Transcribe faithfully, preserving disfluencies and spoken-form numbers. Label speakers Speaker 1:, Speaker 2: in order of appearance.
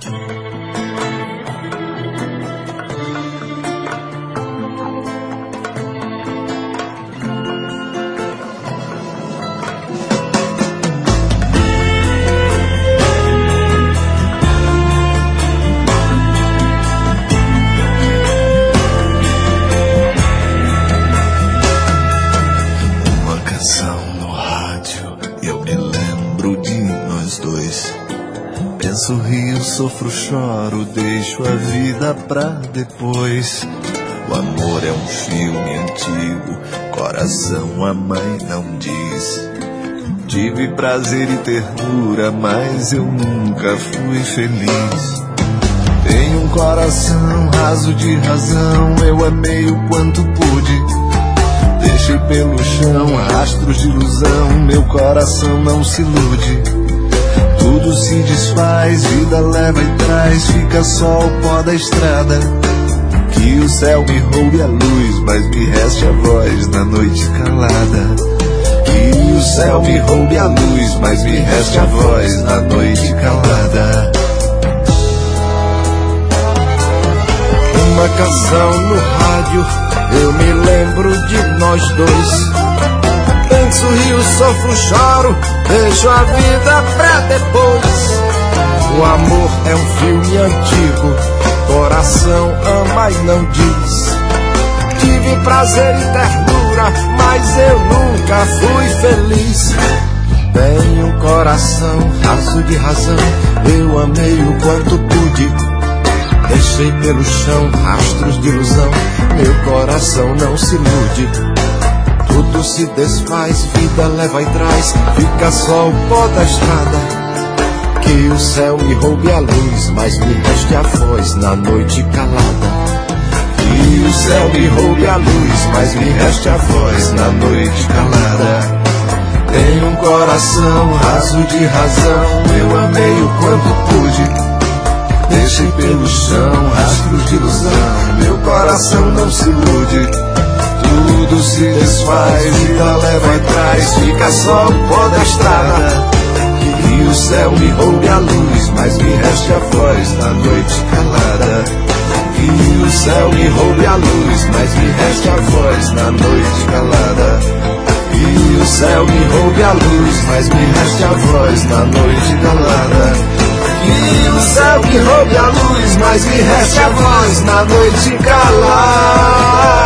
Speaker 1: Sorrio, sofro, choro, deixo a vida pra depois. O amor é um filme antigo, coração a mãe não diz. Tive prazer e ternura, mas eu nunca fui feliz. Tenho um coração raso de razão, eu amei o quanto pude. Deixei pelo chão rastros de ilusão, meu coração não se ilude. Tudo se desfaz, vida leva e traz, fica só o pó da estrada. Que o céu me roube a luz, mas me reste a voz na noite calada. Que o céu me roube a luz, mas me reste a voz na noite calada. Uma canção no rádio, eu me lembro de nós dois. Penso, rio, sofro, choro, deixo a vida pra depois. O amor é um filme antigo, coração ama e não diz. Tive prazer e ternura, mas eu nunca fui feliz. Tenho um coração raso de razão, eu amei o quanto pude. Deixei pelo chão rastros de ilusão, meu coração não se ilude. Tudo se desfaz, vida leva e traz, fica só o pó da estrada. Que o céu me roube a luz, mas me reste a voz na noite calada. Que o céu me roube a luz, mas me reste a voz na noite calada. Tenho um coração raso de razão, eu amei o quanto pude. Deixei pelo chão rastros de ilusão, meu coração não se ilude. Tudo se desfaz, vida leva e traz, fica só o pó da estrada. Que o céu me roube a luz, mas me reste a voz na noite calada. Que o céu me roube a luz, mas me reste a voz na noite calada. Que o céu me roube a luz, mas me reste a voz na noite calada. Que o céu me roube a luz, mas me reste a voz na noite calada.